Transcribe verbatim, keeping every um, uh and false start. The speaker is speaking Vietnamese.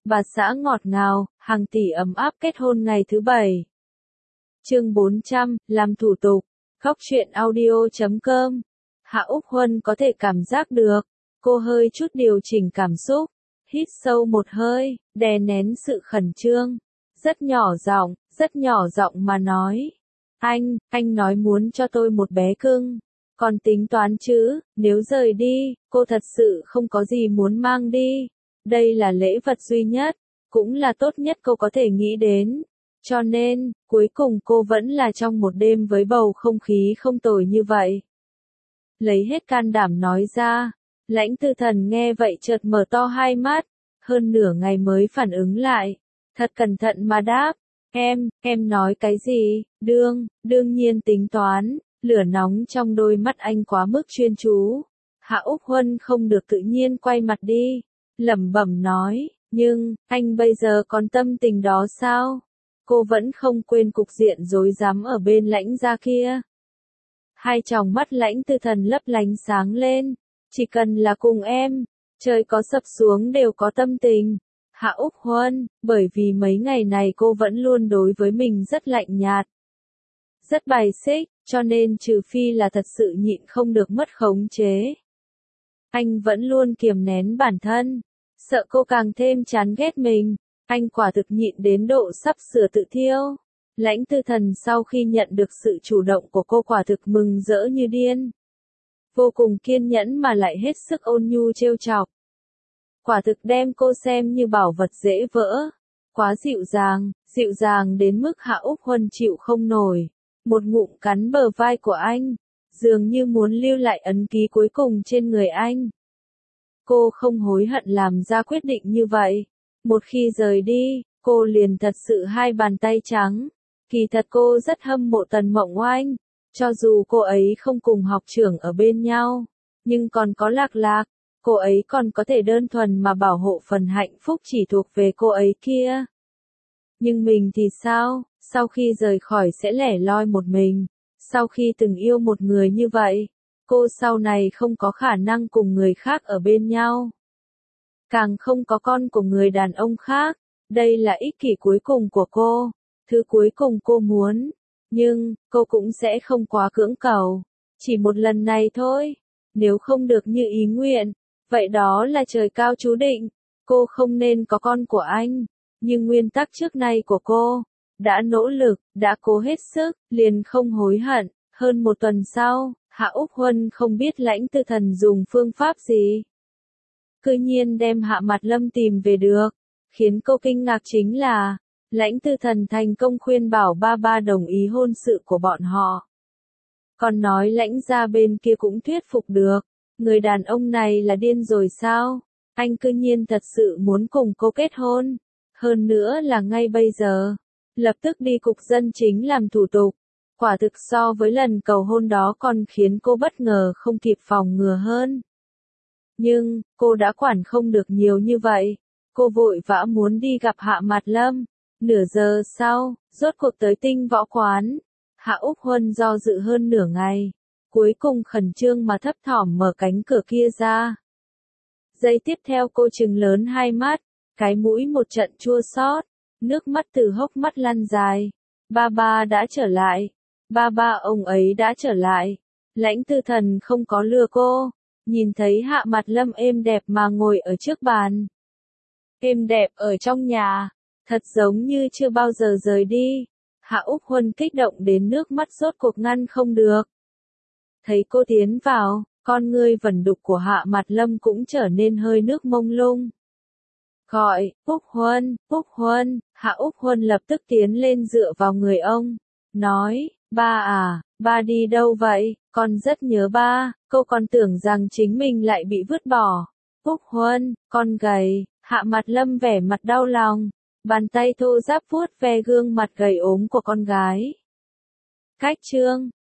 bà xã ngọt ngào, hàng tỷ ấm áp kết hôn ngày thứ bảy. Chương bốn trăm, làm thủ tục. Góc truyện audio chấm com. Hạ Úc Huân có thể cảm giác được, cô hơi chút điều chỉnh cảm xúc, hít sâu một hơi, đè nén sự khẩn trương, rất nhỏ giọng, rất nhỏ giọng mà nói. Anh, anh nói muốn cho tôi một bé cưng, còn tính toán chứ, nếu rời đi, cô thật sự không có gì muốn mang đi. Đây là lễ vật duy nhất, cũng là tốt nhất cô có thể nghĩ đến. Cho nên, cuối cùng cô vẫn là trong một đêm với bầu không khí không tồi như vậy. Lấy hết can đảm nói ra, Lãnh Tư Thần nghe vậy chợt mở to hai mắt, hơn nửa ngày mới phản ứng lại, thật cẩn thận mà đáp, em, em nói cái gì, đương, đương nhiên tính toán, lửa nóng trong đôi mắt anh quá mức chuyên chú. Hạ Úc Huân không được tự nhiên quay mặt đi, lẩm bẩm nói, nhưng, anh bây giờ còn tâm tình đó sao? Cô vẫn không quên cục diện rối rắm ở bên Lãnh gia kia. Hai tròng mắt Lãnh Tư Thần lấp lánh sáng lên, chỉ cần là cùng em, trời có sập xuống đều có tâm tình. Hạ Úc Huân, bởi vì mấy ngày này cô vẫn luôn đối với mình rất lạnh nhạt, rất bài xích, cho nên trừ phi là thật sự nhịn không được mất khống chế, anh vẫn luôn kiềm nén bản thân, sợ cô càng thêm chán ghét mình. Anh quả thực nhịn đến độ sắp sửa tự thiêu. Lãnh Tư Thần sau khi nhận được sự chủ động của cô quả thực mừng rỡ như điên. Vô cùng kiên nhẫn mà lại hết sức ôn nhu trêu chọc. Quả thực đem cô xem như bảo vật dễ vỡ. Quá dịu dàng, dịu dàng đến mức Hạ Úc Huân chịu không nổi. Một ngụm cắn bờ vai của anh, dường như muốn lưu lại ấn ký cuối cùng trên người anh. Cô không hối hận làm ra quyết định như vậy. Một khi rời đi, cô liền thật sự hai bàn tay trắng. Kỳ thật cô rất hâm mộ Tần Mộng Oanh, cho dù cô ấy không cùng học trưởng ở bên nhau, nhưng còn có Lạc Lạc, cô ấy còn có thể đơn thuần mà bảo hộ phần hạnh phúc chỉ thuộc về cô ấy kia. Nhưng mình thì sao, sau khi rời khỏi sẽ lẻ loi một mình, sau khi từng yêu một người như vậy, cô sau này không có khả năng cùng người khác ở bên nhau. Càng không có con của người đàn ông khác, đây là ích kỷ cuối cùng của cô, thứ cuối cùng cô muốn, nhưng, cô cũng sẽ không quá cưỡng cầu, chỉ một lần này thôi, nếu không được như ý nguyện, vậy đó là trời cao chú định, cô không nên có con của anh, nhưng nguyên tắc trước nay của cô, đã nỗ lực, đã cố hết sức, liền không hối hận. Hơn một tuần sau, Hạ Úc Huân không biết Lãnh Tư Thần dùng phương pháp gì. Cư nhiên đem Hạ Mạt Lâm tìm về được, khiến cô kinh ngạc chính là, Lãnh Tư Thần thành công khuyên bảo ba ba đồng ý hôn sự của bọn họ. Còn nói Lãnh gia bên kia cũng thuyết phục được, người đàn ông này là điên rồi sao, anh cư nhiên thật sự muốn cùng cô kết hôn, hơn nữa là ngay bây giờ, lập tức đi cục dân chính làm thủ tục, quả thực so với lần cầu hôn đó còn khiến cô bất ngờ không kịp phòng ngừa hơn. Nhưng, cô đã quản không được nhiều như vậy. Cô vội vã muốn đi gặp Hạ Mạt Lâm. Nửa giờ sau, rốt cuộc tới Tinh Võ Quán. Hạ Úc Huân do dự hơn nửa ngày. Cuối cùng khẩn trương mà thấp thỏm mở cánh cửa kia ra. Giây tiếp theo cô trừng lớn hai mắt. Cái mũi một trận chua xót. Nước mắt từ hốc mắt lăn dài. Ba ba đã trở lại. Ba ba ông ấy đã trở lại. Lãnh Tư Thần không có lừa cô. Nhìn thấy Hạ Mạt Lâm êm đẹp mà ngồi ở trước bàn. Êm đẹp ở trong nhà, thật giống như chưa bao giờ rời đi. Hạ Úc Huân kích động đến nước mắt rốt cuộc ngăn không được. Thấy cô tiến vào, con ngươi vẩn đục của Hạ Mạt Lâm cũng trở nên hơi nước mông lung. Gọi, Úc Huân, Úc Huân, Hạ Úc Huân lập tức tiến lên dựa vào người ông. Nói, ba à, ba đi đâu vậy, con rất nhớ ba, cô còn tưởng rằng chính mình lại bị vứt bỏ. Úc Huân, con gầy, Hạ Mạt Lâm vẻ mặt đau lòng, bàn tay thô ráp vuốt ve gương mặt gầy ốm của con gái. Cách chương,